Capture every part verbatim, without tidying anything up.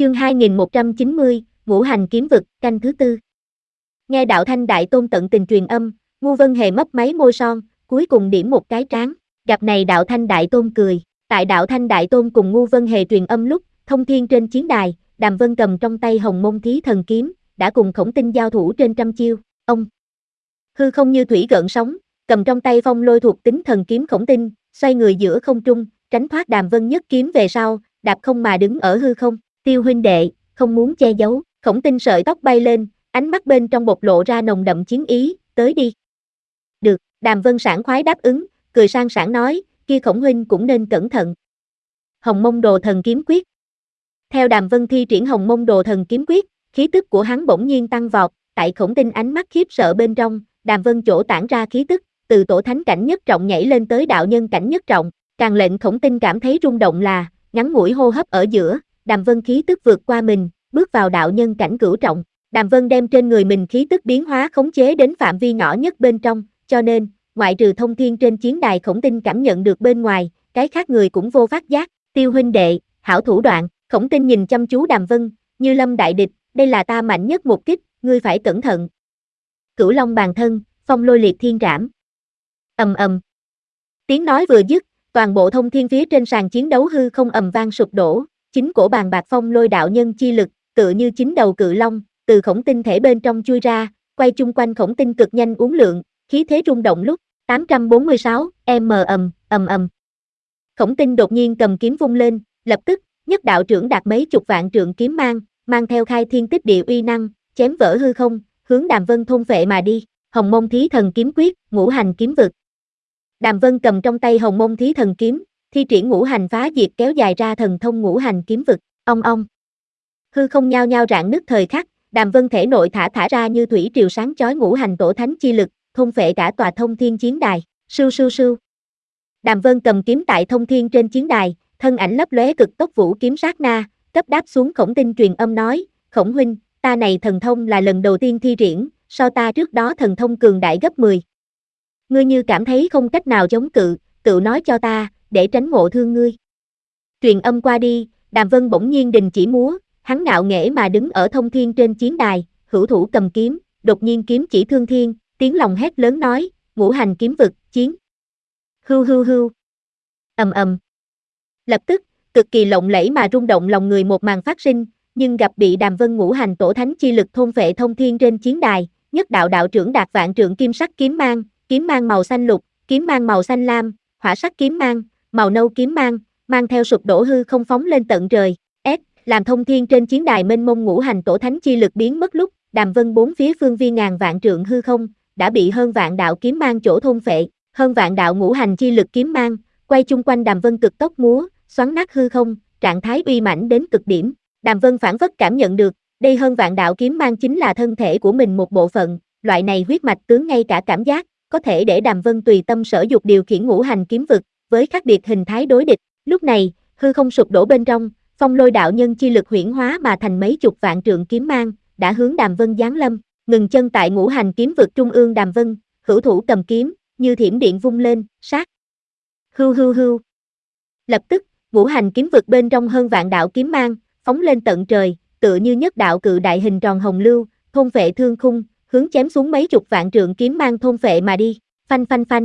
Chương hai nghìn một trăm chín mươi, Ngũ Hành Kiếm Vực, canh thứ tư. Nghe đạo thanh đại tôn tận tình truyền âm, Ngu Vân Hề mấp máy môi son, cuối cùng điểm một cái trán. Gặp này đạo thanh đại tôn cười. Tại đạo thanh đại tôn cùng Ngu Vân Hề truyền âm lúc, thông thiên trên chiến đài, Đàm Vân cầm trong tay Hồng Môn Thí Thần Kiếm, đã cùng Khổng Tinh giao thủ trên trăm chiêu. Ông hư không như thủy gợn sóng, cầm trong tay phong lôi thuộc tính thần kiếm Khổng Tinh, xoay người giữa không trung, tránh thoát Đàm Vân nhất kiếm về sau, đạp không mà đứng ở hư không. Tiêu huynh đệ, không muốn che giấu. Khổng Tinh sợi tóc bay lên, ánh mắt bên trong bộc lộ ra nồng đậm chiến ý, tới đi. Được, Đàm Vân sảng khoái đáp ứng, cười sang sảng nói, kia Khổng huynh cũng nên cẩn thận. Hồng Mông Đồ Thần Kiếm Quyết. Theo Đàm Vân thi triển Hồng Mông Đồ Thần Kiếm Quyết, khí tức của hắn bỗng nhiên tăng vọt, tại Khổng Tinh ánh mắt khiếp sợ bên trong, Đàm Vân chỗ tản ra khí tức, từ tổ thánh cảnh nhất trọng nhảy lên tới đạo nhân cảnh nhất trọng, càng lệnh Khổng Tinh cảm thấy rung động là, ngắn ngủi hô hấp ở giữa, Đàm Vân khí tức vượt qua mình, bước vào đạo nhân cảnh cửu trọng. Đàm Vân đem trên người mình khí tức biến hóa khống chế đến phạm vi nhỏ nhất bên trong, cho nên, ngoại trừ thông thiên trên chiến đài Khổng Tinh cảm nhận được bên ngoài, cái khác người cũng vô phát giác. Tiêu huynh đệ, hảo thủ đoạn. Khổng Tinh nhìn chăm chú Đàm Vân, như lâm đại địch, đây là ta mạnh nhất một kích, ngươi phải cẩn thận. Cửu Long bàn thân, phong lôi liệt thiên trảm. Ầm ầm. Tiếng nói vừa dứt, toàn bộ thông thiên phía trên sàn chiến đấu hư không ầm vang sụp đổ, chính cổ bàn bạc phong lôi đạo nhân chi lực, tựa như chín đầu cự long, từ Khổng Tinh thể bên trong chui ra, quay chung quanh Khổng Tinh cực nhanh uốn lượn, khí thế rung động lúc tám trăm bốn mươi sáu m ầm ầm ầm. Khổng Tinh đột nhiên cầm kiếm vung lên, lập tức, nhất đạo trưởng đạt mấy chục vạn trượng kiếm mang, mang theo khai thiên tích địa uy năng, chém vỡ hư không, hướng Đàm Vân thôn phệ mà đi. Hồng Mông Thí Thần Kiếm Quyết, Ngũ Hành Kiếm Vực. Đàm Vân cầm trong tay Hồng Mông Thí Thần Kiếm, thi triển ngũ hành phá diệt kéo dài ra thần thông Ngũ Hành Kiếm Vực. Ong ong. Hư không nhao nhao rạn nứt thời khắc, Đàm Vân thể nội thả thả ra như thủy triều sáng chói ngũ hành tổ thánh chi lực, thôn phệ cả tòa thông thiên chiến đài. Sưu sưu sưu. Đàm Vân cầm kiếm tại thông thiên trên chiến đài, thân ảnh lấp lóe cực tốc vũ kiếm sát na, cấp đáp xuống Khổng Tinh truyền âm nói, Khổng huynh, ta này thần thông là lần đầu tiên thi triển, so ta trước đó thần thông cường đại gấp mười. Ngươi như cảm thấy không cách nào chống cự, tự nói cho ta, để tránh ngộ thương ngươi. Truyền âm qua đi, Đàm Vân bỗng nhiên đình chỉ múa, hắn ngạo nghễ mà đứng ở thông thiên trên chiến đài, hữu thủ cầm kiếm, đột nhiên kiếm chỉ thương thiên, tiếng lòng hét lớn nói, Ngũ Hành Kiếm Vực, chiến. Hưu hưu hưu. Ầm ầm. Lập tức, cực kỳ lộng lẫy mà rung động lòng người một màn phát sinh, nhưng gặp bị Đàm Vân ngũ hành tổ thánh chi lực thôn phệ thông thiên trên chiến đài, nhất đạo đạo trưởng đạt vạn trượng kim sắc kiếm mang, kiếm mang màu xanh lục, kiếm mang màu xanh lam, hỏa sắc kiếm mang, màu nâu kiếm mang, mang theo sụp đổ hư không phóng lên tận trời. S, làm thông thiên trên chiến đài mênh mông ngũ hành tổ thánh chi lực biến mất lúc, Đàm Vân bốn phía phương viên ngàn vạn trượng hư không, đã bị hơn vạn đạo kiếm mang chỗ thôn phệ, hơn vạn đạo ngũ hành chi lực kiếm mang, quay chung quanh Đàm Vân cực tốc múa, xoắn nát hư không, trạng thái uy mãnh đến cực điểm. Đàm Vân phản phất cảm nhận được, đây hơn vạn đạo kiếm mang chính là thân thể của mình một bộ phận, loại này huyết mạch tướng ngay cả cảm giác, có thể để Đàm Vân tùy tâm sở dục điều khiển ngũ hành kiếm vực, với khác biệt hình thái đối địch. Lúc này, hư không sụp đổ bên trong, phong lôi đạo nhân chi lực huyễn hóa mà thành mấy chục vạn trượng kiếm mang, đã hướng Đàm Vân giáng lâm, ngừng chân tại ngũ hành kiếm vực trung ương Đàm Vân, hữu thủ cầm kiếm, như thiểm điện vung lên, sát. Hưu hưu hưu. Lập tức, ngũ hành kiếm vực bên trong hơn vạn đạo kiếm mang, phóng lên tận trời, tựa như nhất đạo cự đại hình tròn hồng lưu, thôn phệ thương khung, hướng chém xuống mấy chục vạn trượng kiếm mang thôn phệ mà đi, phanh phanh phanh.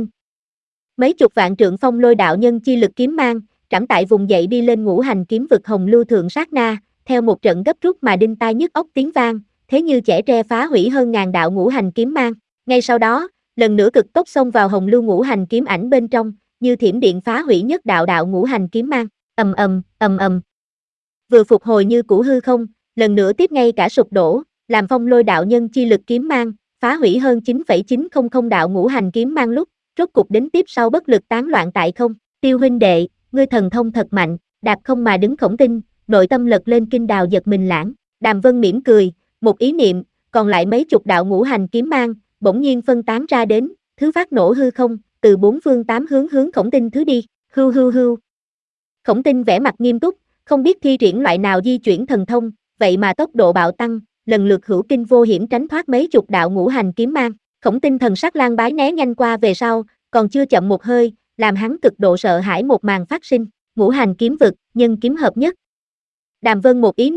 Mấy chục vạn trượng phong lôi đạo nhân chi lực kiếm mang, trảm tại vùng dậy đi lên ngũ hành kiếm vực hồng lưu thượng sát na, theo một trận gấp rút mà đinh tai nhức óc tiếng vang, thế như chẻ tre phá hủy hơn ngàn đạo ngũ hành kiếm mang. Ngay sau đó, lần nữa cực tốc xông vào hồng lưu ngũ hành kiếm ảnh bên trong, như thiểm điện phá hủy nhất đạo đạo ngũ hành kiếm mang, ầm ầm, ầm ầm. Vừa phục hồi như cũ hư không, lần nữa tiếp ngay cả sụp đổ, làm phong lôi đạo nhân chi lực kiếm mang, phá hủy hơn chín phẩy chín không không đạo ngũ hành kiếm mang lúc, rốt cục đến tiếp sau bất lực tán loạn tại không. Tiêu huynh đệ, ngươi thần thông thật mạnh, đạp không mà đứng Khổng Tinh, nội tâm lật lên kinh đào giật mình lãng. Đàm Vân mỉm cười, một ý niệm, còn lại mấy chục đạo ngũ hành kiếm mang, bỗng nhiên phân tán ra đến, thứ phát nổ hư không, từ bốn phương tám hướng hướng Khổng Tinh thứ đi, hưu hưu hưu. Khổng Tinh vẻ mặt nghiêm túc, không biết thi triển loại nào di chuyển thần thông, vậy mà tốc độ bạo tăng, lần lượt hữu kinh vô hiểm tránh thoát mấy chục đạo ngũ hành kiếm mang. Khổng Tinh thần sắc lang bái né nhanh qua về sau, còn chưa chậm một hơi, làm hắn cực độ sợ hãi một màn phát sinh, ngũ hành kiếm vực, nhân kiếm hợp nhất. Đàm Vân một ý niệm,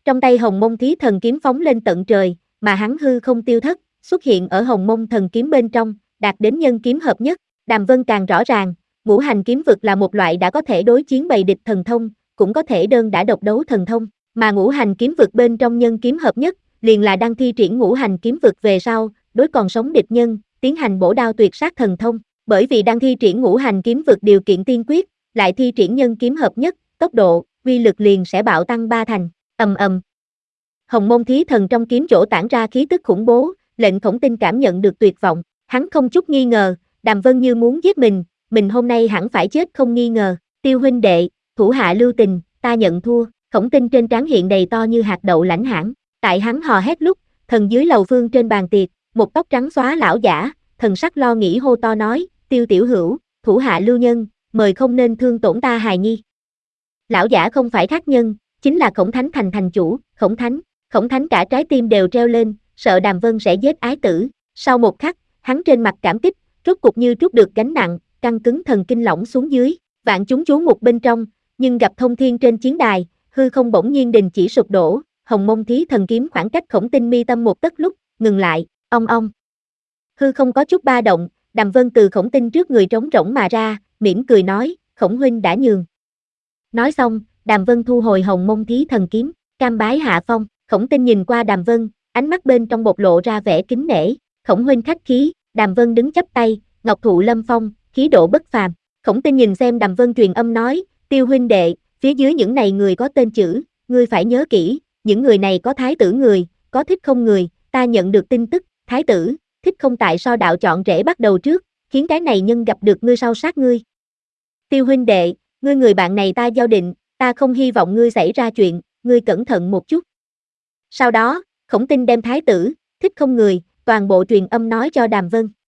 Trong tay Hồng Mông Thí Thần kiếm phóng lên tận trời, mà hắn hư không tiêu thất, xuất hiện ở Hồng Mông Thần kiếm bên trong, đạt đến nhân kiếm hợp nhất. Đàm Vân càng rõ ràng, ngũ hành kiếm vực là một loại đã có thể đối chiến bầy địch thần thông, cũng có thể đơn đã độc đấu thần thông, mà ngũ hành kiếm vực bên trong nhân kiếm hợp nhất, liền là đang thi triển ngũ hành kiếm vực về sau, đối còn sống địch nhân, tiến hành bổ đao tuyệt sát thần thông, bởi vì đang thi triển ngũ hành kiếm vực điều kiện tiên quyết, lại thi triển nhân kiếm hợp nhất, tốc độ, uy lực liền sẽ bạo tăng ba thành. Ầm ầm. Hồng Mông Thí Thần trong kiếm chỗ tản ra khí tức khủng bố, lệnh Khổng Tinh cảm nhận được tuyệt vọng, hắn không chút nghi ngờ, Đàm Vân như muốn giết mình, mình hôm nay hẳn phải chết không nghi ngờ. Tiêu huynh đệ, thủ hạ lưu tình, ta nhận thua. Khổng Tinh trên trán hiện đầy to như hạt đậu lãnh hãn, tại hắn hò hét lúc, thần dưới lầu phương trên bàn tiệc, một tóc trắng xóa lão giả, thần sắc lo nghĩ hô to nói, Tiêu tiểu hữu, thủ hạ lưu nhân, mời không nên thương tổn ta hài nhi. Lão giả không phải khác nhân, chính là Khổng Thánh thành thành chủ, Khổng Thánh. Khổng Thánh cả trái tim đều treo lên, sợ Đàm Vân sẽ giết ái tử. Sau một khắc, hắn trên mặt cảm kích, rốt cục như trút được gánh nặng, căng cứng thần kinh lỏng xuống dưới. Vạn chúng chú mục bên trong, nhưng gặp thông thiên trên chiến đài, hư không bỗng nhiên đình chỉ sụp đổ. Hồng Mông Thí Thần kiếm khoảng cách Khổng Tinh mi tâm một tấc lúc, ngừng lại, ong ong. Hư không có chút ba động, Đàm Vân từ Khổng Tinh trước người trống rỗng mà ra, mỉm cười nói, Khổng huynh đã nhường. Nói xong, Đàm Vân thu hồi Hồng Mông Thí Thần kiếm, cam bái hạ phong. Khổng Tinh nhìn qua Đàm Vân, ánh mắt bên trong bộc lộ ra vẻ kính nể. Khổng huynh khách khí. Đàm Vân đứng chắp tay, ngọc thụ lâm phong, khí độ bất phàm. Khổng Tinh nhìn xem Đàm Vân truyền âm nói, Tiêu huynh đệ, phía dưới những này người có tên chữ, ngươi phải nhớ kỹ, những người này có thái tử người, có thích không người, ta nhận được tin tức, thái tử, thích không tại so đạo chọn rễ bắt đầu trước, khiến cái này nhân gặp được ngươi sau sát ngươi. Tiêu huynh đệ, ngươi người bạn này ta giao định, ta không hy vọng ngươi xảy ra chuyện, ngươi cẩn thận một chút. Sau đó, Khổng Tinh đem thái tử, thích không người, toàn bộ truyền âm nói cho Đàm Vân.